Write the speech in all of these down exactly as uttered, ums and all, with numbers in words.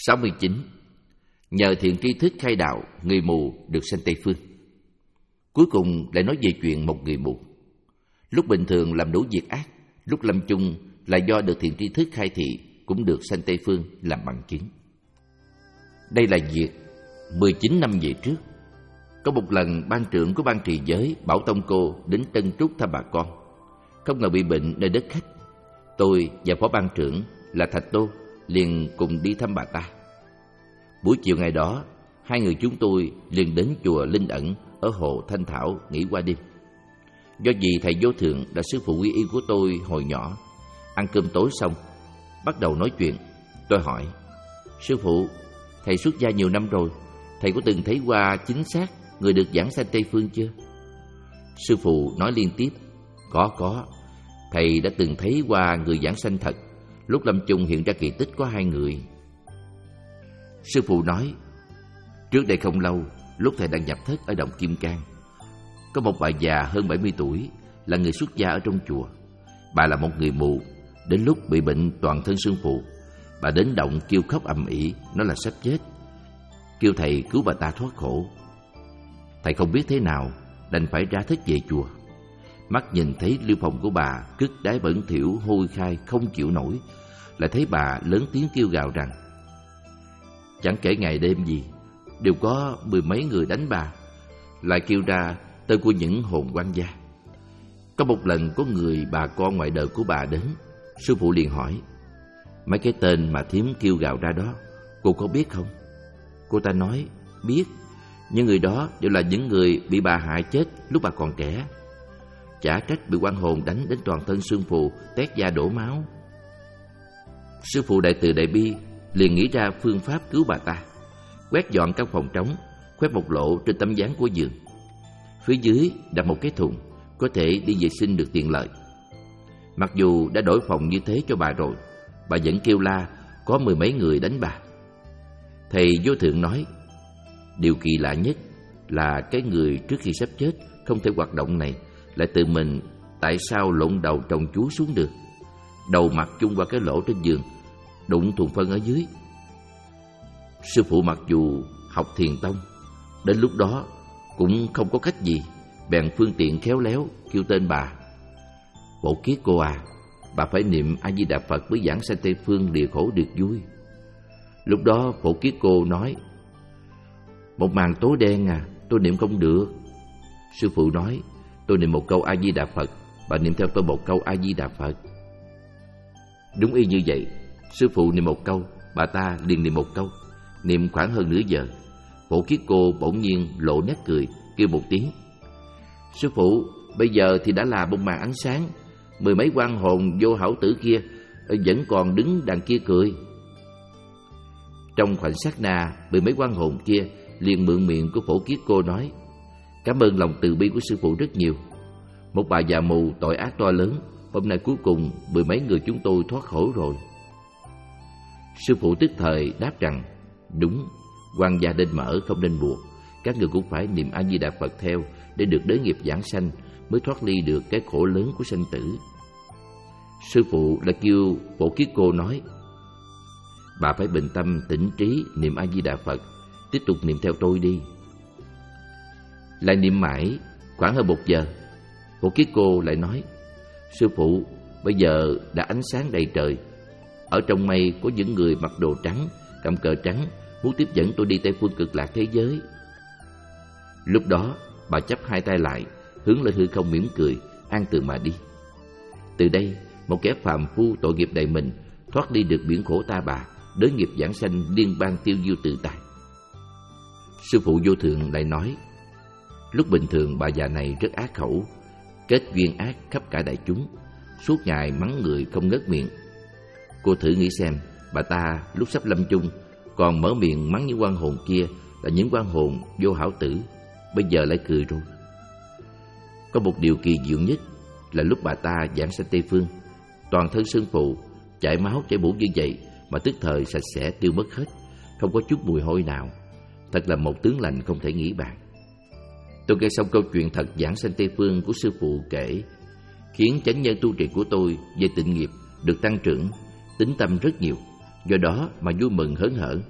sáu mươi chín. Nhờ thiện tri thức khai đạo, người mù được sanh Tây Phương. Cuối cùng lại nói về chuyện một người mù. Lúc bình thường làm đủ việc ác, lúc lâm chung là do được thiện tri thức khai thị, cũng được sanh Tây Phương làm bằng chứng. Đây là việc mười chín năm về trước. Có một lần ban trưởng của ban trì giới Bảo Tông Cô đến Tân Trúc thăm bà con. Không ngờ bị bệnh nơi đất khách. Tôi và phó ban trưởng là Thạch Tô liền cùng đi thăm bà ta. Buổi chiều ngày đó, hai người chúng tôi liền đến chùa Linh Ẩn ở hồ Thanh Thảo nghỉ qua đêm. Do vì thầy Vô Thượng là sư phụ quy y của tôi hồi nhỏ, ăn cơm tối xong bắt đầu nói chuyện. Tôi hỏi: sư phụ, thầy xuất gia nhiều năm rồi, thầy có từng thấy qua chính xác người được giảng sanh Tây Phương chưa? Sư phụ nói liên tiếp: Có, có, thầy đã từng thấy qua người giảng sanh thật. Lúc lâm chung hiện ra kỳ tích có hai người. Sư phụ nói: trước đây không lâu, lúc thầy đang nhập thất ở động Kim Cang, có một bà già hơn bảy mươi tuổi, là người xuất gia ở trong chùa. Bà là một người mù. Đến lúc bị bệnh toàn thân sưng phù, bà đến động kêu khóc ầm ĩ, nói là sắp chết, kêu thầy cứu bà ta thoát khổ. Thầy không biết thế nào, đành phải ra thất về chùa. Mắt nhìn thấy liêu phòng của bà cứt đái bẩn thỉu hôi khai không chịu nổi, lại thấy bà lớn tiếng kêu gào rằng chẳng kể ngày đêm gì đều có mười mấy người đánh bà, lại kêu ra tên của những hồn quan gia. Có một lần có người bà con ngoại đời của bà đến, sư phụ liền hỏi: mấy cái tên mà thím kêu gào ra đó, cô có biết không? Cô ta nói: biết, những người đó đều là những người bị bà hại chết lúc bà còn trẻ. Chả trách bị oan hồn đánh đến toàn thân xương phù, tét da đổ máu. Sư phụ đại từ đại bi liền nghĩ ra phương pháp cứu bà ta. Quét dọn căn phòng trống, khoét một lỗ trên tấm ván của giường. Phía dưới đặt một cái thùng, có thể đi vệ sinh được tiện lợi. Mặc dù đã đổi phòng như thế cho bà rồi, bà vẫn kêu la có mười mấy người đánh bà. Thầy Vô Thượng nói: điều kỳ lạ nhất là cái người trước khi sắp chết không thể hoạt động này lại tự mình tại sao lộn đầu trồng chuối xuống được, đầu mặt chung qua cái lỗ trên giường, đụng thùng phân ở dưới. Sư phụ mặc dù học thiền tông, đến lúc đó cũng không có cách gì, bèn phương tiện khéo léo kêu tên bà: Phổ Kiết cô à, bà phải niệm A Di Đà Phật mới giảng sanh Tây Phương lìa khổ được vui. Lúc đó Phổ Kiết cô nói: một màn tối đen à, tôi niệm không được. Sư phụ nói: tôi niệm một câu A Di Đà Phật, bà niệm theo tôi một câu A Di Đà Phật. Đúng y như vậy, sư phụ niệm một câu, bà ta liền niệm một câu. Niệm khoảng hơn nửa giờ, Phổ Kiết cô bỗng nhiên lộ nét cười, kêu một tiếng: sư phụ, bây giờ thì đã là một màn ánh sáng, mười mấy oan hồn vô hảo tử kia vẫn còn đứng đằng kia cười. Trong khoảnh sát na, mười mấy oan hồn kia liền mượn miệng của Phổ Kiết cô nói: cảm ơn lòng từ bi của sư phụ rất nhiều. Một bà già mù tội ác to lớn, hôm nay cuối cùng mười mấy người chúng tôi thoát khổ rồi. Sư phụ tức thời đáp rằng: đúng, quan gia nên mở không nên buộc. Các người cũng phải niệm A Di Đà Phật theo để được đới nghiệp giảng sanh, mới thoát ly được cái khổ lớn của sanh tử. Sư phụ lại kêu Phổ Kiết cô nói: bà phải bình tâm tĩnh trí niệm A Di Đà Phật, tiếp tục niệm theo tôi đi. Lại niệm mãi khoảng hơn một giờ, Phổ Kiết cô lại nói: sư phụ, bây giờ đã ánh sáng đầy trời, ở trong mây có những người mặc đồ trắng, cầm cờ trắng, muốn tiếp dẫn tôi đi Tây Phương Cực Lạc thế giới. Lúc đó bà chắp hai tay lại, hướng lên hư không mỉm cười, an tường mà đi. Từ đây, một kẻ phàm phu tội nghiệp đầy mình thoát đi được biển khổ ta bà, đới nghiệp giảng sanh liên bang tiêu diêu tự tại. Sư phụ Vô Thượng lại nói: lúc bình thường bà già này rất ác khẩu, kết duyên ác khắp cả đại chúng, suốt ngày mắng người không ngớt miệng. Cô thử nghĩ xem, bà ta lúc sắp lâm chung còn mở miệng mắng những oan hồn kia là những oan hồn vô hảo tử, bây giờ lại cười rồi. Có một điều kỳ diệu nhất là lúc bà ta giảng sanh Tây Phương, toàn thân sưng phù, chảy máu chảy mủ như vậy mà tức thời sạch sẽ tiêu mất hết, không có chút mùi hôi nào. Thật là một tướng lành không thể nghĩ bàn. Tôi nghe xong câu chuyện thật giảng sanh Tây Phương của sư phụ kể, khiến chánh nhân tu trì của tôi về tịnh nghiệp được tăng trưởng, tín tâm rất nhiều, do đó mà vui mừng hớn hở.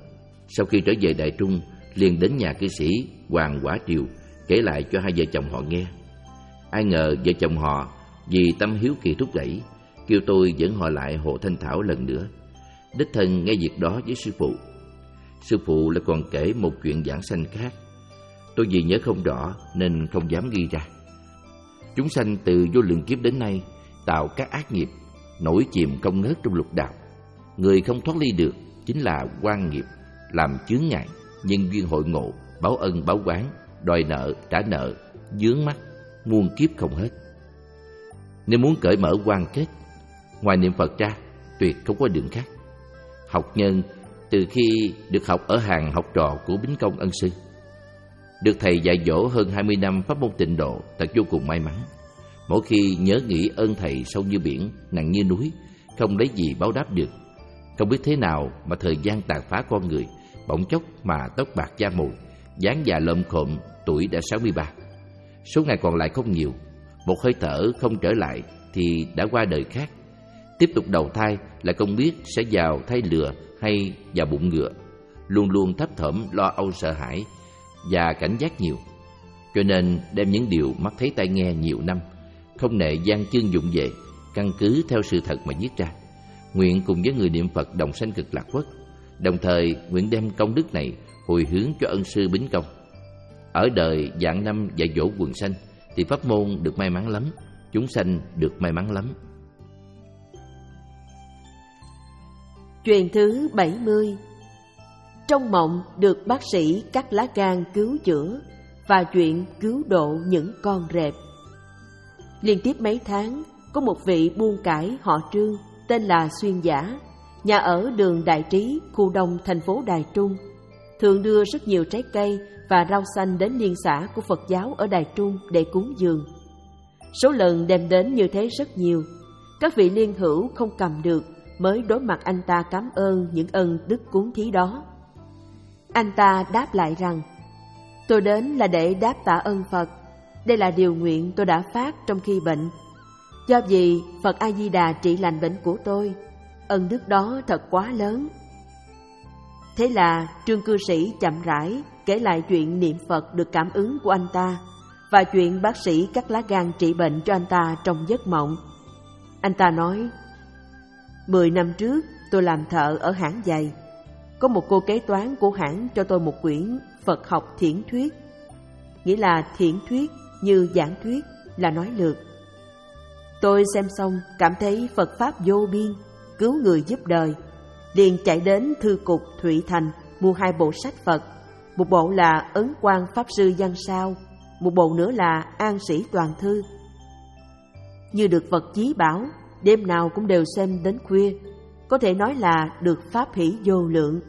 Sau khi trở về Đại Trung, liền đến nhà cư sĩ Hoàng Quả Triều kể lại cho hai vợ chồng họ nghe. Ai ngờ vợ chồng họ vì tâm hiếu kỳ thúc đẩy, kêu tôi dẫn họ lại Hồ Thanh Thảo lần nữa, đích thân nghe việc đó với sư phụ. Sư phụ lại còn kể một chuyện giảng sanh khác. Tôi vì nhớ không rõ nên không dám ghi ra. Chúng sanh từ vô lượng kiếp đến nay tạo các ác nghiệp, nổi chìm không ngớt trong lục đạo. Người không thoát ly được chính là oan nghiệp, làm chướng ngại, nhân duyên hội ngộ, báo ân báo oán, đòi nợ trả nợ, vướng mắc muôn kiếp không hết. Nếu muốn cởi mở oan kết, ngoài niệm Phật ra tuyệt không có đường khác. Học nhân từ khi được học ở hàng học trò của Bính Công ân sư, được thầy dạy dỗ hơn hai mươi năm pháp môn tịnh độ, thật vô cùng may mắn. Mỗi khi nhớ nghĩ ơn thầy sâu như biển, nặng như núi, không lấy gì báo đáp được. Không biết thế nào mà thời gian tàn phá con người, bỗng chốc mà tóc bạc da mồi, dáng già lợm khộm, tuổi đã sáu mươi ba. Số ngày còn lại không nhiều, một hơi thở không trở lại thì đã qua đời khác. Tiếp tục đầu thai lại không biết sẽ vào thai lừa hay vào bụng ngựa, luôn luôn thấp thỏm lo âu sợ hãi và cảnh giác nhiều. Cho nên đem những điều mắt thấy tai nghe nhiều năm, không nệ gian chương dụng về, căn cứ theo sự thật mà viết ra. Nguyện cùng với người niệm Phật đồng sanh cực lạc quốc, đồng thời nguyện đem công đức này hồi hướng cho ân sư Bính Công. Ở đời vạn năm dạy dỗ quần sanh thì pháp môn được may mắn lắm, chúng sanh được may mắn lắm. Chuyện thứ bảy mươi. Trong mộng được bác sĩ cắt lá gan cứu chữa và chuyện cứu độ những con rệp. Liên tiếp mấy tháng, có một vị buôn cải họ Trương tên là Xuyên Giả, nhà ở đường Đại Trí, khu đông thành phố Đài Trung, thường đưa rất nhiều trái cây và rau xanh đến liên xã của Phật giáo ở Đài Trung để cúng dường. Số lần đem đến như thế rất nhiều, các vị liên hữu không cầm được mới đối mặt anh ta cảm ơn những ân đức cúng thí đó. Anh ta đáp lại rằng: tôi đến là để đáp tạ ơn Phật, đây là điều nguyện tôi đã phát trong khi bệnh. Do vì Phật A Di Đà trị lành bệnh của tôi, ân đức đó thật quá lớn. Thế là Trương cư sĩ chậm rãi kể lại chuyện niệm Phật được cảm ứng của anh ta và chuyện bác sĩ cắt lá gan trị bệnh cho anh ta trong giấc mộng. Anh ta nói: Mười năm trước tôi làm thợ ở hãng giày. Có một cô kế toán của hãng cho tôi một quyển Phật học thiển thuyết. Nghĩa là thiển thuyết như giảng thuyết, là nói lược. Tôi xem xong cảm thấy Phật Pháp vô biên, cứu người giúp đời, liền chạy đến thư cục Thụy Thành mua hai bộ sách Phật. Một bộ là Ấn Quang Pháp Sư Văn Sao, một bộ nữa là An Sĩ Toàn Thư. Như được Phật chí bảo, đêm nào cũng đều xem đến khuya, có thể nói là được pháp hỷ vô lượng.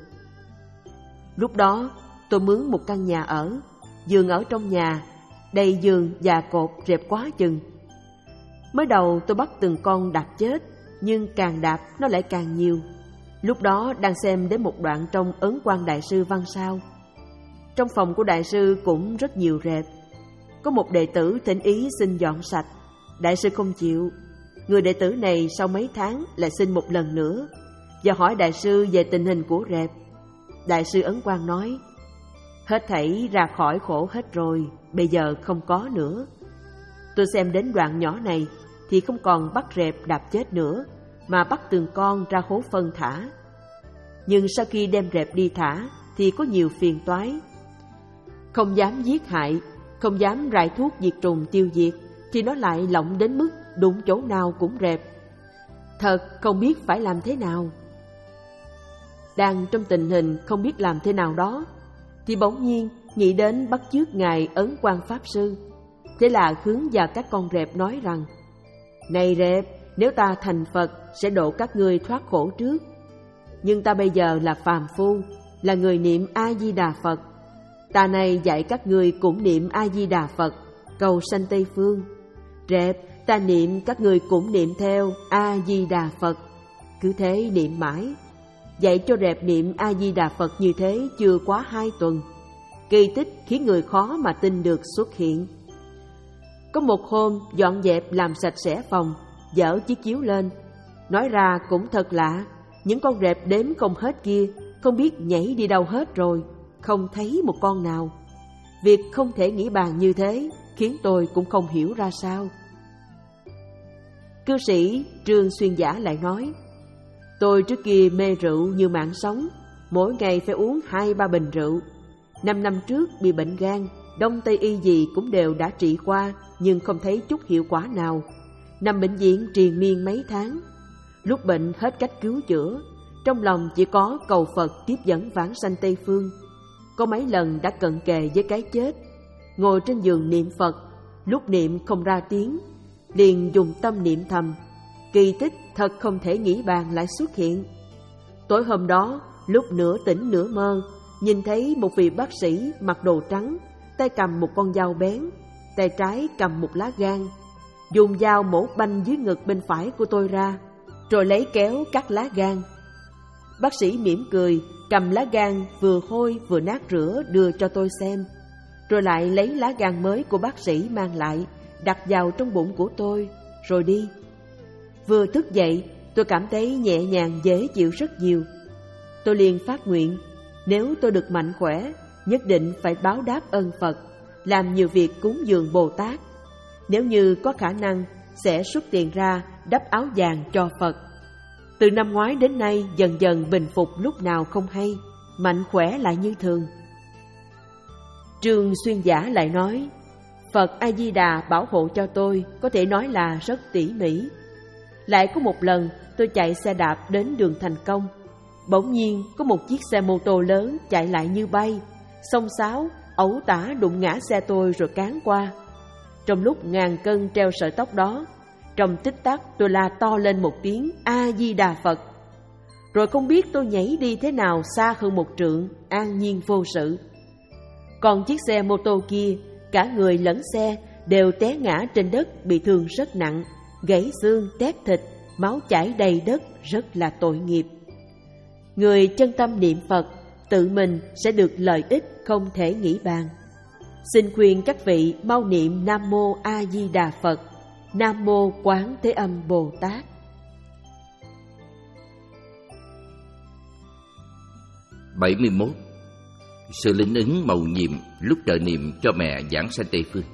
Lúc đó tôi mướn một căn nhà ở, giường ở trong nhà, đầy giường và cột rệp quá chừng. Mới đầu tôi bắt từng con đạp chết, nhưng càng đạp nó lại càng nhiều. Lúc đó đang xem đến một đoạn trong Ấn Quang Đại Sư Văn Sao. Trong phòng của đại sư cũng rất nhiều rệp. Có một đệ tử thỉnh ý xin dọn sạch, đại sư không chịu. Người đệ tử này sau mấy tháng lại xin một lần nữa và hỏi đại sư về tình hình của rệp. Đại sư Ấn Quang nói: hết thảy ra khỏi khổ hết rồi, bây giờ không có nữa. Tôi xem đến đoạn nhỏ này thì không còn bắt rệp đạp chết nữa, mà bắt từng con ra hố phân thả. Nhưng sau khi đem rệp đi thả thì có nhiều phiền toái. Không dám giết hại, không dám rải thuốc diệt trùng tiêu diệt, thì nó lại lộng đến mức đụng chỗ nào cũng rệp. Thật không biết phải làm thế nào. Đang trong tình hình không biết làm thế nào đó, thì bỗng nhiên nghĩ đến bắt chước ngài Ấn Quang Pháp Sư. Thế là hướng vào các con rệp nói rằng: này rệp, nếu ta thành Phật sẽ độ các ngươi thoát khổ trước. Nhưng ta bây giờ là phàm phu, là người niệm A-di-đà Phật. Ta này dạy các ngươi cũng niệm A-di-đà Phật, cầu sanh Tây Phương. Rệp, ta niệm các ngươi cũng niệm theo A-di-đà Phật. Cứ thế niệm mãi. Dạy cho rệp niệm A-di-đà Phật như thế chưa quá hai tuần. Kỳ tích khiến người khó mà tin được xuất hiện. Có một hôm dọn dẹp làm sạch sẽ phòng, dỡ chiếc chiếu lên. Nói ra cũng thật lạ, những con rệp đếm không hết kia không biết nhảy đi đâu hết rồi, không thấy một con nào. Việc không thể nghĩ bàn như thế khiến tôi cũng không hiểu ra sao. Cư sĩ Trương Xuyên Giả lại nói, tôi trước kia mê rượu như mạng sống, mỗi ngày phải uống hai ba bình rượu. Năm năm trước bị bệnh gan, đông tây y gì cũng đều đã trị qua, nhưng không thấy chút hiệu quả nào. Nằm bệnh viện triền miên mấy tháng. Lúc bệnh hết cách cứu chữa, trong lòng chỉ có cầu Phật tiếp dẫn vãng sanh Tây Phương. Có mấy lần đã cận kề với cái chết, ngồi trên giường niệm Phật, lúc niệm không ra tiếng, liền dùng tâm niệm thầm. Kỳ tích thật không thể nghĩ bàn lại xuất hiện. Tối hôm đó, lúc nửa tỉnh nửa mơ, nhìn thấy một vị bác sĩ mặc đồ trắng, tay cầm một con dao bén, tay trái cầm một lá gan, dùng dao mổ banh dưới ngực bên phải của tôi ra, rồi lấy kéo cắt lá gan. Bác sĩ mỉm cười, cầm lá gan vừa hôi vừa nát rửa đưa cho tôi xem, rồi lại lấy lá gan mới của bác sĩ mang lại, đặt vào trong bụng của tôi, rồi đi. Vừa thức dậy, tôi cảm thấy nhẹ nhàng dễ chịu rất nhiều. Tôi liền phát nguyện, nếu tôi được mạnh khỏe, nhất định phải báo đáp ơn Phật, làm nhiều việc cúng dường Bồ Tát. Nếu như có khả năng, sẽ xuất tiền ra đắp áo vàng cho Phật. Từ năm ngoái đến nay dần dần bình phục lúc nào không hay, mạnh khỏe lại như thường. Trương Xuyên Giả lại nói, Phật A-di-đà bảo hộ cho tôi, có thể nói là rất tỉ mỉ. Lại có một lần tôi chạy xe đạp đến đường Thành Công, bỗng nhiên có một chiếc xe mô tô lớn chạy lại như bay, xông xáo, ẩu tả đụng ngã xe tôi rồi cán qua. Trong lúc ngàn cân treo sợi tóc đó, trong tích tắc tôi la to lên một tiếng A-di-đà Phật. Rồi không biết tôi nhảy đi thế nào xa hơn một trượng, an nhiên vô sự. Còn chiếc xe mô tô kia, cả người lẫn xe đều té ngã trên đất, bị thương rất nặng, gãy xương, tét thịt, máu chảy đầy đất, rất là tội nghiệp. Người chân tâm niệm Phật, tự mình sẽ được lợi ích không thể nghĩ bàn. Xin khuyên các vị mau niệm Nam Mô A Di Đà Phật, Nam Mô Quán Thế Âm Bồ Tát. bảy mươi mốt. Sự linh ứng mầu nhiệm lúc trợ niệm cho mẹ giảng sanh Tây Phương.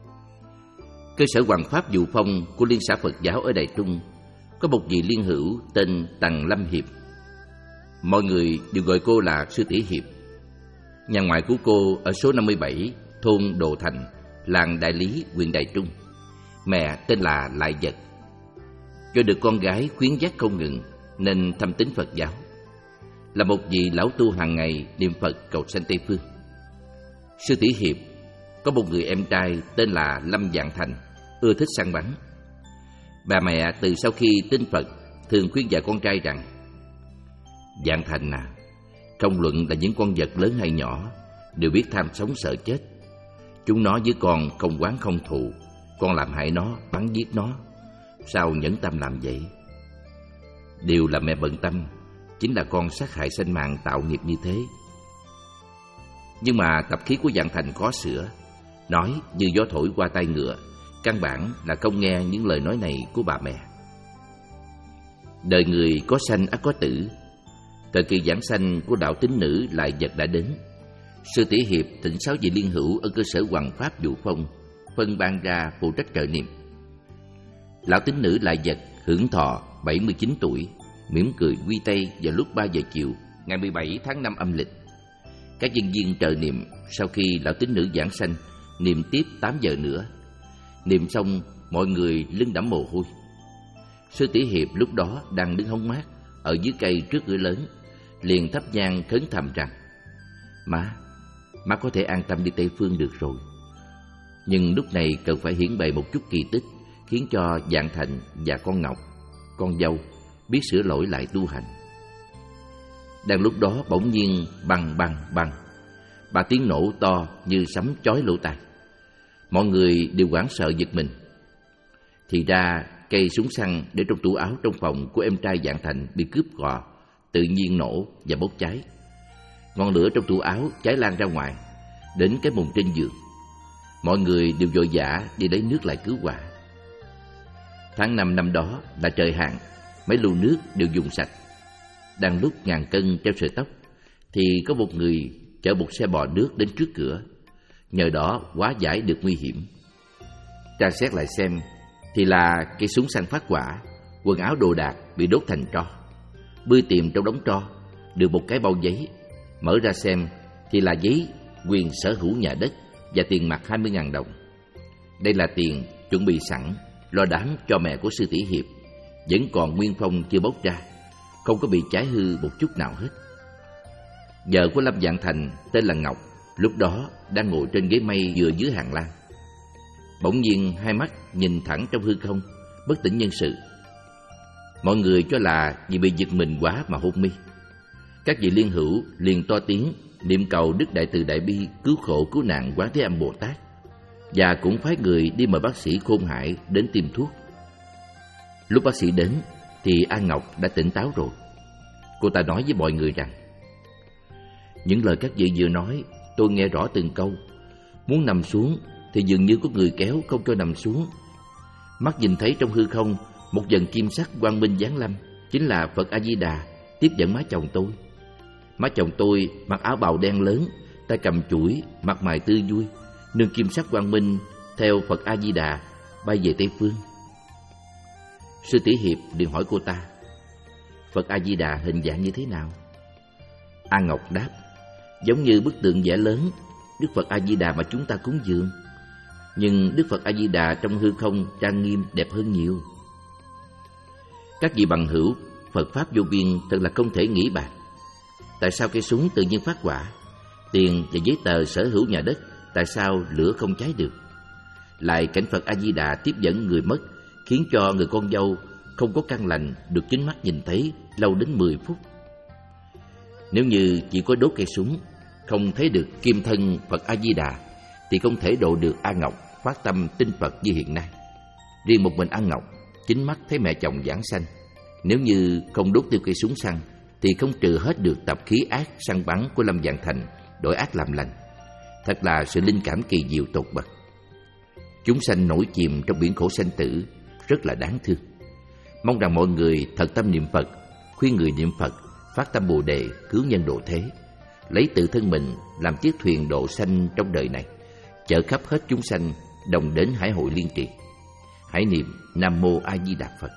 Cơ sở Hoằng Pháp Dụ Phong của Liên xã Phật giáo ở Đài Trung có một vị liên hữu tên Tằng Lâm Hiệp. Mọi người đều gọi cô là Sư Tỷ Hiệp. Nhà ngoại của cô ở số năm mươi bảy, thôn Đồ Thành, làng Đại Lý, huyện Đài Trung. Mẹ tên là Lại Vật. Do được con gái khuyến dắt không ngừng nên thâm tín Phật giáo, là một vị lão tu hàng ngày niệm Phật cầu sanh Tây Phương. Sư Tỷ Hiệp có một người em trai tên là Lâm Vạn Thành, ưa thích săn bắn. Bà mẹ từ sau khi tin Phật thường khuyên dạy con trai rằng: Vạn Thành à, không luận là những con vật lớn hay nhỏ, đều biết tham sống sợ chết. Chúng nó với con không oán không thù, con làm hại nó, bắn giết nó, sao nhẫn tâm làm vậy? Điều là mẹ bận tâm chính là con sát hại sinh mạng tạo nghiệp như thế. Nhưng mà tập khí của Vạn Thành khó sửa, nói như gió thổi qua tai ngựa, căn bản là không nghe những lời nói này của bà mẹ. Đời người có sanh ắt có tử. Thời kỳ giảng sanh của đạo tín nữ Lại Vật đã đến. Sư Tỷ Hiệp thỉnh sáu vị liên hữu ở cơ sở Hoằng Pháp Dụ Phong phân ban ra phụ trách trợ niệm. Lão tín nữ Lại Vật hưởng thọ bảy mươi chín tuổi, mỉm cười quy tây vào lúc ba giờ chiều ngày mười bảy tháng năm âm lịch. Các nhân viên trợ niệm sau khi lão tín nữ giảng sanh niệm tiếp tám giờ nữa. Niệm xong, mọi người lưng đẫm mồ hôi. Sư Tỷ Hiệp lúc đó đang đứng hóng mát ở dưới cây trước cửa lớn, liền thắp nhang khấn thầm rằng: Má, má có thể an tâm đi Tây Phương được rồi. Nhưng lúc này cần phải hiển bày một chút kỳ tích, khiến cho Vạn Thành và con Ngọc, con dâu, biết sửa lỗi lại tu hành. Đang lúc đó bỗng nhiên băng băng băng, ba tiếng nổ to như sấm chói lỗ tai. Mọi người đều hoảng sợ giật mình. Thì ra cây súng săn để trong tủ áo trong phòng của em trai Vạn Thành bị cướp gò, tự nhiên nổ và bốc cháy. Ngọn lửa trong tủ áo cháy lan ra ngoài, đến cái mùng trên giường. Mọi người đều vội vã đi lấy nước lại cứu hỏa. Tháng năm năm đó là trời hạn, mấy lu nước đều dùng sạch. Đang lúc ngàn cân treo sợi tóc, thì có một người chở một xe bò nước đến trước cửa, nhờ đó hóa giải được nguy hiểm. Tra xét lại xem thì là cây súng săn phát quả, quần áo đồ đạc bị đốt thành tro. Bươi tìm trong đống tro được một cái bao giấy, mở ra xem thì là giấy quyền sở hữu nhà đất và tiền mặt hai mươi nghìn đồng. Đây là tiền chuẩn bị sẵn lo đám cho mẹ của Sư Tỷ Hiệp, vẫn còn nguyên phong chưa bốc ra, không có bị cháy hư một chút nào hết. Vợ của Lâm Vạn Thành tên là Ngọc, lúc đó đang ngồi trên ghế mây vừa dưới hàng lan. Bỗng nhiên hai mắt nhìn thẳng trong hư không, bất tỉnh nhân sự. Mọi người cho là vì bị giật mình quá mà hôn mê. Các vị liên hữu liền to tiếng niệm cầu Đức Đại Từ Đại Bi cứu khổ cứu nạn Quán Thế Âm Bồ Tát, và cũng phái người đi mời bác sĩ Khôn Hải đến tiêm thuốc. Lúc bác sĩ đến thì An Ngọc đã tỉnh táo rồi. Cô ta nói với mọi người rằng: những lời các vị vừa nói tôi nghe rõ từng câu. Muốn nằm xuống thì dường như có người kéo không cho nằm xuống. Mắt nhìn thấy trong hư không một dần kim sắc quang minh giáng lâm, chính là Phật A Di Đà tiếp dẫn má chồng tôi. Má chồng tôi mặc áo bào đen lớn, tay cầm chuỗi, mặt mày tươi vui, nương kim sắc quang minh theo Phật A Di Đà bay về Tây Phương. Sư Tỷ Hiệp liền hỏi cô ta: Phật A Di Đà hình dạng như thế nào? An Ngọc đáp: giống như bức tượng vẽ lớn Đức Phật A Di Đà mà chúng ta cúng dường, nhưng Đức Phật A Di Đà trong hư không trang nghiêm đẹp hơn nhiều. Các vị bằng hữu, Phật pháp vô biên thật là không thể nghĩ bàn. Tại sao cây súng tự nhiên phát quả? Tiền và giấy tờ sở hữu nhà đất, tại sao lửa không cháy được? Lại cảnh Phật A Di Đà tiếp dẫn người mất, khiến cho người con dâu không có căn lành được chính mắt nhìn thấy lâu đến mười phút. Nếu như chỉ có đốt cây súng, không thấy được kim thân Phật A Di Đà, thì không thể độ được An Ngọc phát tâm tin Phật như hiện nay. Riêng một mình An Ngọc chính mắt thấy mẹ chồng giảng sanh. Nếu như không đốt tiêu cây súng săn thì không trừ hết được tập khí ác săn bắn của Lâm Vạn Thành đổi ác làm lành. Thật là sự linh cảm kỳ diệu tột bậc. Chúng sanh nổi chìm trong biển khổ sanh tử, rất là đáng thương. Mong rằng mọi người thật tâm niệm Phật, khuyên người niệm Phật, phát tâm Bồ Đề cứu nhân độ thế, lấy tự thân mình làm chiếc thuyền độ sanh trong đời này, chở khắp hết chúng sanh đồng đến hải hội liên trì. Hãy niệm Nam Mô A Di Đà Phật.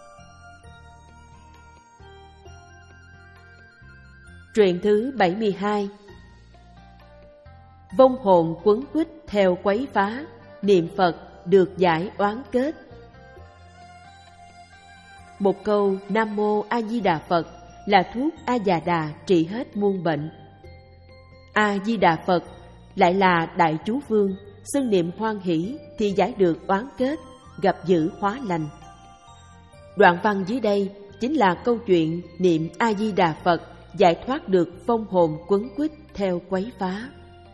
Truyện thứ bảy mươi hai. Vong hồn quấn quýt theo quấy phá, niệm Phật được giải oán kết. Một câu Nam Mô A Di Đà Phật là thuốc A Già Đà trị hết muôn bệnh. A Di Đà Phật lại là đại chú vương, xưng niệm hoan hỷ thì giải được oán kết, gặp dữ hóa lành. Đoạn văn dưới đây chính là câu chuyện niệm A Di Đà Phật giải thoát được vong hồn quấn quýt theo quấy phá.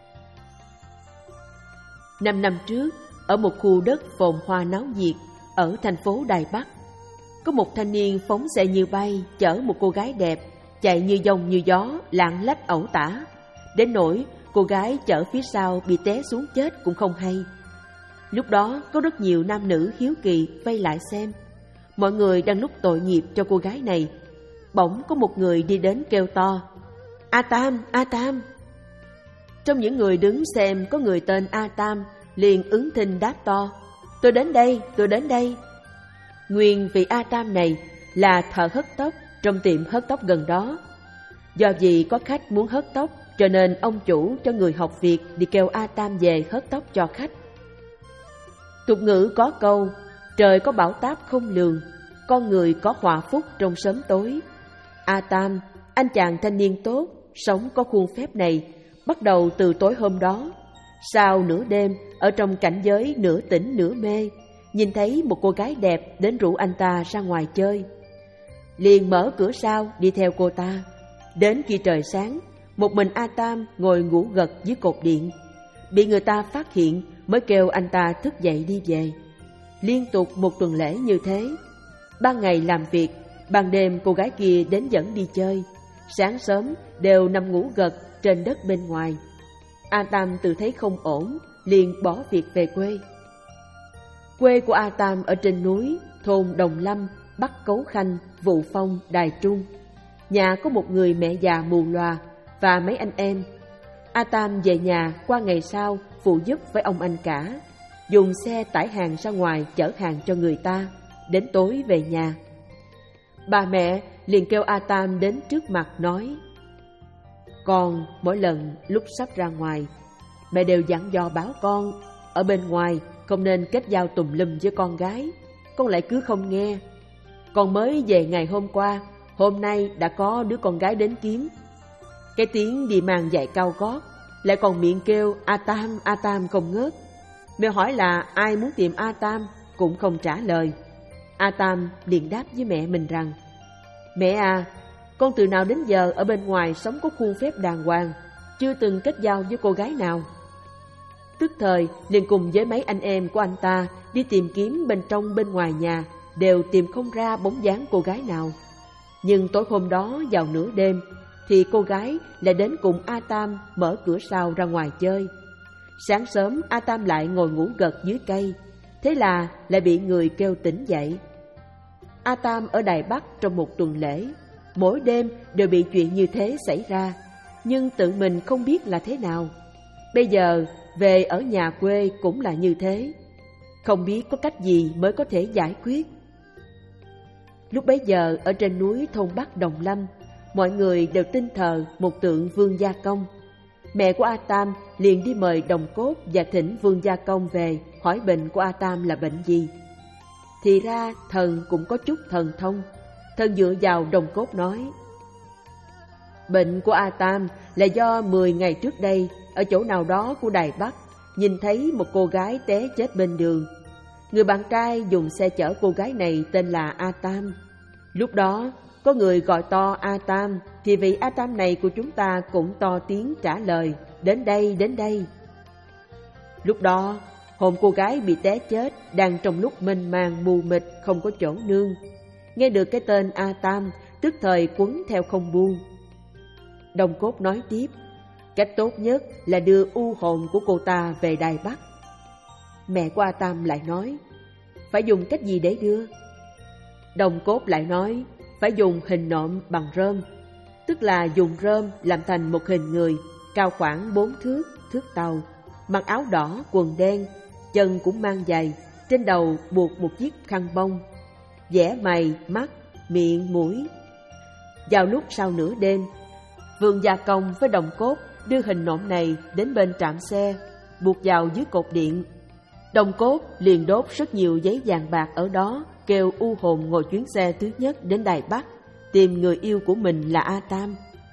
Năm năm trước, ở một khu đất phồn hoa náo nhiệt ở thành phố Đài Bắc, có một thanh niên phóng xe như bay chở một cô gái đẹp, chạy như dòng như gió, lạng lách ẩu tả, đến nỗi cô gái chở phía sau bị té xuống chết cũng không hay. Lúc đó có rất nhiều nam nữ hiếu kỳ vây lại xem. Mọi người đang lúc tội nghiệp cho cô gái này. Bỗng có một người đi đến kêu to: A Tam, A Tam. Trong những người đứng xem có người tên A Tam, liền ứng thinh đáp to: Tôi đến đây, tôi đến đây. Nguyên vị A Tam này là thợ hớt tóc trong tiệm hớt tóc gần đó. Do vì có khách muốn hớt tóc, cho nên ông chủ cho người học việc đi kêu A Tam về hớt tóc cho khách. Tục ngữ có câu: trời có bão táp không lường, con người có họa phúc trong sớm tối. A Tam, anh chàng thanh niên tốt, sống có khuôn phép này, bắt đầu từ tối hôm đó. Sau nửa đêm, ở trong cảnh giới nửa tỉnh nửa mê, nhìn thấy một cô gái đẹp đến rủ anh ta ra ngoài chơi. Liền mở cửa sau đi theo cô ta. Đến khi trời sáng, một mình A Tam ngồi ngủ gật dưới cột điện. Bị người ta phát hiện mới kêu anh ta thức dậy đi về. Liên tục một tuần lễ như thế. Ban ngày làm việc, ban đêm cô gái kia đến dẫn đi chơi. Sáng sớm đều nằm ngủ gật trên đất bên ngoài. A Tam tự thấy không ổn, liền bỏ việc về quê. Quê của A Tam ở trên núi, thôn Đồng Lâm, Bắc Cấu Khanh, Vụ Phong, Đài Trung. Nhà có một người mẹ già mù loà, và mấy anh em. A Tam về nhà qua ngày sau phụ giúp với ông anh cả, dùng xe tải hàng ra ngoài chở hàng cho người ta, đến tối về nhà. Bà mẹ liền kêu A Tam đến trước mặt nói: Con mỗi lần lúc sắp ra ngoài, mẹ đều dặn dò bảo con ở bên ngoài không nên kết giao tùm lum với con gái, con lại cứ không nghe. Con mới về ngày hôm qua, hôm nay đã có đứa con gái đến kiếm. Cái tiếng đi mang giày cao gót, lại còn miệng kêu A Tam, A Tam không ngớt. Mẹ hỏi là ai muốn tìm A Tam, cũng không trả lời. A Tam liền đáp với mẹ mình rằng: Mẹ à, con từ nào đến giờ ở bên ngoài sống có khuôn phép đàng hoàng, chưa từng kết giao với cô gái nào. Tức thời liền cùng với mấy anh em của anh ta đi tìm kiếm bên trong bên ngoài nhà, đều tìm không ra bóng dáng cô gái nào. Nhưng tối hôm đó vào nửa đêm thì cô gái lại đến cùng A Tam mở cửa sau ra ngoài chơi. Sáng sớm A Tam lại ngồi ngủ gật dưới cây, thế là lại bị người kêu tỉnh dậy. A Tam ở Đài Bắc trong một tuần lễ, mỗi đêm đều bị chuyện như thế xảy ra, nhưng tự mình không biết là thế nào. Bây giờ về ở nhà quê cũng là như thế, không biết có cách gì mới có thể giải quyết. Lúc bấy giờ ở trên núi thôn Bắc Đồng Lâm, mọi người đều tin thờ một tượng Vương Gia Công. Mẹ của A Tam liền đi mời Đồng Cốt và thỉnh Vương Gia Công về hỏi bệnh của A Tam là bệnh gì. Thì ra thần cũng có chút thần thông. Thần dựa vào Đồng Cốt nói: Bệnh của A Tam là do mười ngày trước đây ở chỗ nào đó của Đài Bắc nhìn thấy một cô gái té chết bên đường. Người bạn trai dùng xe chở cô gái này tên là A Tam. Lúc đó có người gọi to A Tam, thì vị A Tam này của chúng ta cũng to tiếng trả lời: Đến đây, đến đây. Lúc đó hồn cô gái bị té chết đang trong lúc mênh mang mù mịt không có chỗ nương. Nghe được cái tên A Tam, tức thời quấn theo không buông. Đồng Cốt nói tiếp: Cách tốt nhất là đưa u hồn của cô ta về Đài Bắc. Mẹ của A Tam lại nói: Phải dùng cách gì để đưa? Đồng Cốt lại nói: Phải dùng hình nộm bằng rơm, tức là dùng rơm làm thành một hình người, cao khoảng bốn thước, thước tàu, mặc áo đỏ, quần đen, chân cũng mang giày, trên đầu buộc một chiếc khăn bông, vẽ mày, mắt, miệng, mũi. Vào lúc sau nửa đêm, Vương Gia Công với Đồng Cốt đưa hình nộm này đến bên trạm xe, buộc vào dưới cột điện. Đồng Cốt liền đốt rất nhiều giấy vàng bạc ở đó, kêu u hồn ngồi chuyến xe thứ nhất đến Đài Bắc, tìm người yêu của mình là A Tam.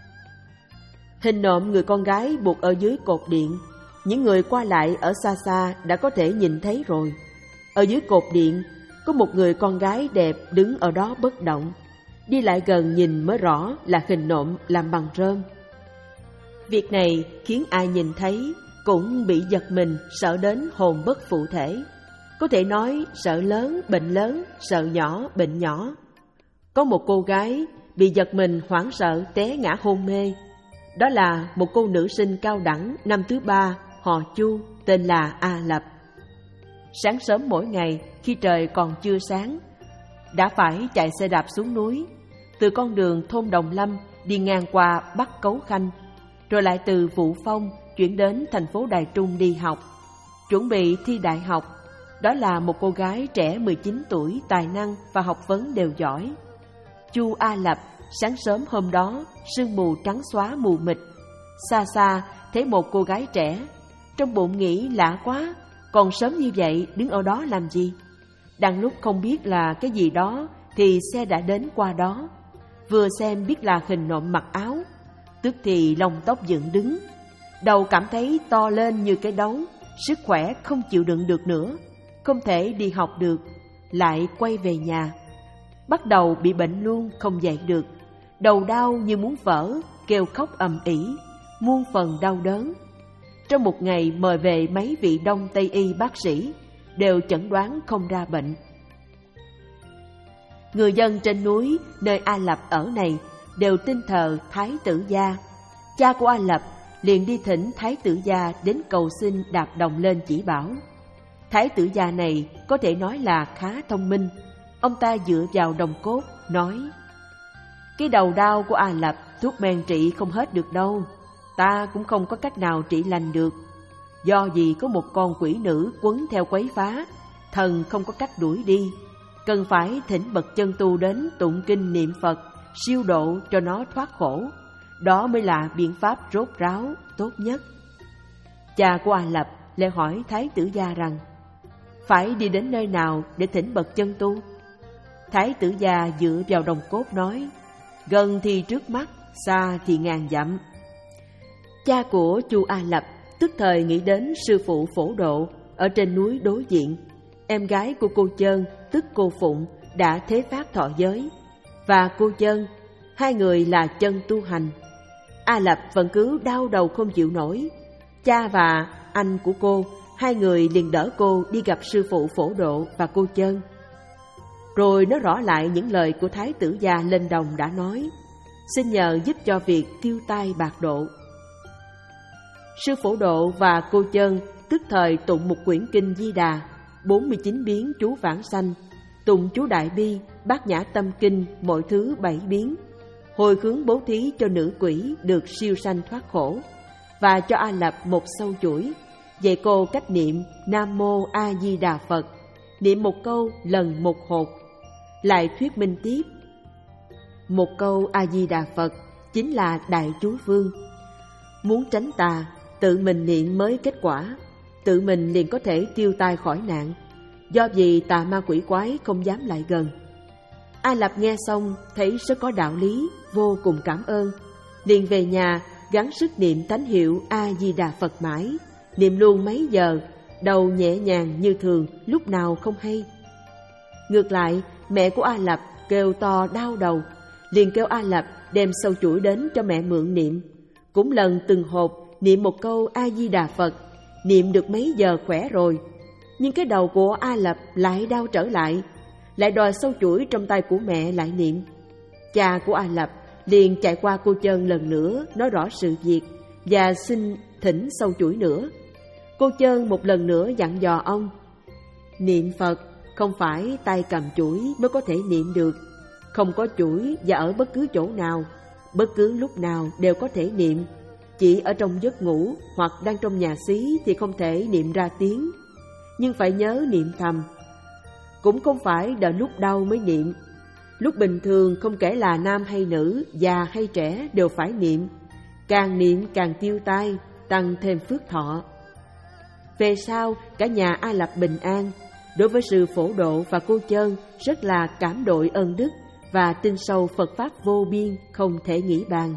Hình nộm người con gái buộc ở dưới cột điện, những người qua lại ở xa xa đã có thể nhìn thấy rồi. Ở dưới cột điện có một người con gái đẹp đứng ở đó bất động, đi lại gần nhìn mới rõ là hình nộm làm bằng rơm. Việc này khiến ai nhìn thấy cũng bị giật mình, sợ đến hồn bất phụ thể. Có thể nói sợ lớn bệnh lớn, sợ nhỏ bệnh nhỏ. Có một cô gái bị giật mình hoảng sợ té ngã hôn mê. Đó là một cô nữ sinh cao đẳng năm thứ ba, họ Chu, tên là A Lập. Sáng sớm mỗi ngày khi trời còn chưa sáng, đã phải chạy xe đạp xuống núi, từ con đường thôn Đồng Lâm đi ngang qua Bắc Cấu Khanh, rồi lại từ Vụ Phong chuyển đến thành phố Đài Trung đi học, chuẩn bị thi đại học. Đó là một cô gái trẻ mười chín tuổi, tài năng và học vấn đều giỏi. Chu A Lập sáng sớm hôm đó, sương mù trắng xóa mù mịt, xa xa thấy một cô gái trẻ, trong bụng nghĩ lạ quá, còn sớm như vậy đứng ở đó làm gì? Đang lúc không biết là cái gì đó thì xe đã đến qua đó. Vừa xem biết là hình nộm mặc áo, tức thì lông tóc dựng đứng, đầu cảm thấy to lên như cái đấu, sức khỏe không chịu đựng được nữa, không thể đi học được, lại quay về nhà. Bắt đầu bị bệnh luôn, không dậy được, đầu đau như muốn vỡ, kêu khóc ầm ĩ, muôn phần đau đớn. Trong một ngày mời về mấy vị Đông Tây y bác sĩ, đều chẩn đoán không ra bệnh. Người dân trên núi nơi A Lập ở này đều tin thờ Thái Tử Gia. Cha của A Lập liền đi thỉnh Thái Tử Gia đến cầu xin đạp đồng lên chỉ bảo. Thái Tử Gia này có thể nói là khá thông minh. Ông ta dựa vào Đồng Cốt nói: Cái đầu đau của A Lập thuốc men trị không hết được đâu, ta cũng không có cách nào trị lành được. Do gì có một con quỷ nữ quấn theo quấy phá, thần không có cách đuổi đi, cần phải thỉnh bậc chân tu đến tụng kinh niệm Phật, siêu độ cho nó thoát khổ. Đó mới là biện pháp rốt ráo tốt nhất. Cha của A Lập lại hỏi Thái tử gia rằng, phải đi đến nơi nào để thỉnh bậc chân tu? Thái tử gia dựa vào đồng cốt nói, gần thì trước mắt, xa thì ngàn dặm. Cha của Chu A Lập tức thời nghĩ đến sư phụ Phổ Độ ở trên núi đối diện. Em gái của cô Chơn, tức cô Phụng, đã thế phát thọ giới, và cô Chơn, hai người là chân tu hành. A Lập vẫn cứ đau đầu không chịu nổi. Cha và anh của cô, hai người liền đỡ cô đi gặp sư phụ Phổ Độ và cô Chơn. Rồi nói rõ lại những lời của Thái tử gia lên đồng đã nói, xin nhờ giúp cho việc tiêu tai bạc độ. Sư Phổ Độ và cô Chơn tức thời tụng một quyển kinh Di Đà, bốn mươi chín biến chú vãng sanh, tụng chú Đại Bi, Bát Nhã Tâm Kinh mỗi thứ bảy biến, hồi hướng bố thí cho nữ quỷ được siêu sanh thoát khổ, và cho A Lập một sâu chuỗi, dạy cô cách niệm Nam Mô A Di Đà Phật, niệm một câu lần một hột. Lại thuyết minh tiếp, một câu A Di Đà Phật chính là đại chú vương. Muốn tránh tà, tự mình niệm mới kết quả, tự mình liền có thể tiêu tai khỏi nạn. Do vì tà ma quỷ quái không dám lại gần. A Lập nghe xong thấy rất có đạo lý, vô cùng cảm ơn, liền về nhà gắng sức niệm thánh hiệu A Di Đà Phật mãi, niệm luôn mấy giờ, đầu nhẹ nhàng như thường, lúc nào không hay. Ngược lại, mẹ của A Lập kêu to đau đầu, liền kêu A Lập đem sâu chuỗi đến cho mẹ mượn niệm. Cũng lần từng hộp niệm một câu A Di Đà Phật, niệm được mấy giờ khỏe rồi. Nhưng cái đầu của A Lập lại đau trở lại, lại đòi sâu chuỗi trong tay của mẹ lại niệm. Cha của A Lập liền chạy qua cô Chơn lần nữa nói rõ sự việc và xin thỉnh sâu chuỗi nữa. Cô Chơn một lần nữa dặn dò ông, niệm Phật không phải tay cầm chuỗi mới có thể niệm được, không có chuỗi và ở bất cứ chỗ nào, bất cứ lúc nào đều có thể niệm. Chỉ ở trong giấc ngủ hoặc đang trong nhà xí thì không thể niệm ra tiếng, nhưng phải nhớ niệm thầm. Cũng không phải đợi lúc đau mới niệm, lúc bình thường không kể là nam hay nữ, già hay trẻ đều phải niệm. Càng niệm càng tiêu tai, tăng thêm phước thọ. Về sau cả nhà A Lập bình an. Đối với sư Phổ Độ và cô Chơn rất là cảm đội ơn đức và tin sâu Phật Pháp vô biên không thể nghĩ bàn.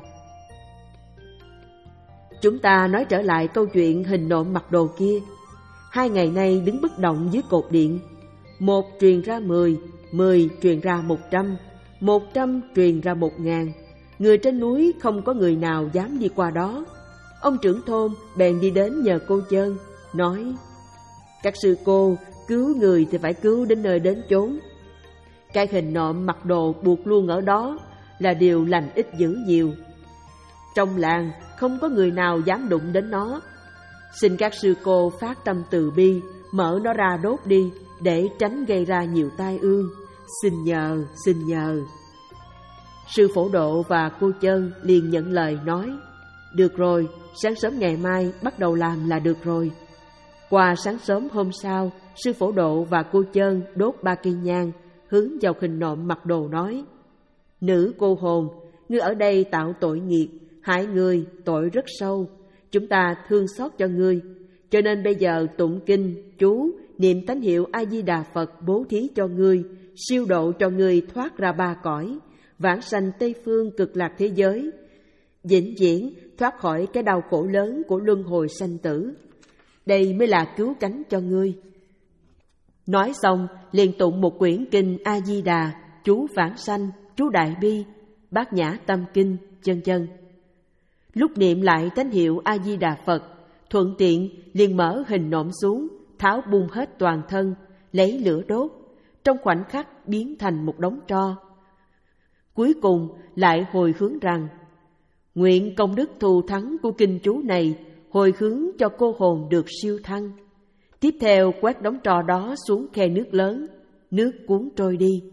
Chúng ta nói trở lại câu chuyện hình nộm mặc đồ kia. Hai ngày nay đứng bất động dưới cột điện. Một truyền ra mười, mười truyền ra một trăm, một trăm truyền ra một ngàn. Người trên núi không có người nào dám đi qua đó. Ông trưởng thôn bèn đi đến nhờ cô Chơn, nói, các sư cô, cứu người thì phải cứu đến nơi đến chốn. Cái hình nộm mặc đồ buộc luôn ở đó là điều lành ít dữ nhiều. Trong làng không có người nào dám đụng đến nó. Xin các sư cô phát tâm từ bi, mở nó ra đốt đi, để tránh gây ra nhiều tai ương. Xin nhờ, xin nhờ. Sư Phổ Độ và cô Chơn liền nhận lời nói, được rồi, sáng sớm ngày mai bắt đầu làm là được rồi. Qua sáng sớm hôm sau, sư Phổ Độ và cô Chơn đốt ba cây nhang, hướng vào hình nộm mặc đồ nói, nữ cô hồn, ngươi ở đây tạo tội nghiệp, hại người, tội rất sâu. Chúng ta thương xót cho ngươi, cho nên bây giờ tụng kinh, chú, niệm thánh hiệu A-di-đà Phật bố thí cho ngươi, siêu độ cho ngươi thoát ra ba cõi, vãng sanh Tây Phương cực lạc thế giới, vĩnh viễn thoát khỏi cái đau khổ lớn của luân hồi sanh tử. Đây mới là cứu cánh cho ngươi. Nói xong, liền tụng một quyển kinh A-di-đà, chú vãng sanh, chú Đại Bi, Bát Nhã Tâm Kinh, chân chân. Lúc niệm lại thánh hiệu A-di-đà Phật, thuận tiện liền mở hình nộm xuống, tháo bung hết toàn thân, lấy lửa đốt, trong khoảnh khắc biến thành một đống tro. Cuối cùng lại hồi hướng rằng, nguyện công đức thù thắng của kinh chú này hồi hướng cho cô hồn được siêu thăng. Tiếp theo quét đống tro đó xuống khe nước lớn, nước cuốn trôi đi.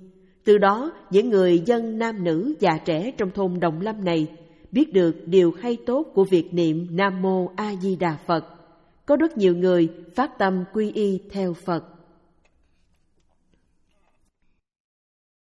Từ đó, những người dân nam nữ già trẻ trong thôn Đồng Lâm này biết được điều hay tốt của việc niệm Nam Mô A Di Đà Phật. Có rất nhiều người phát tâm quy y theo Phật.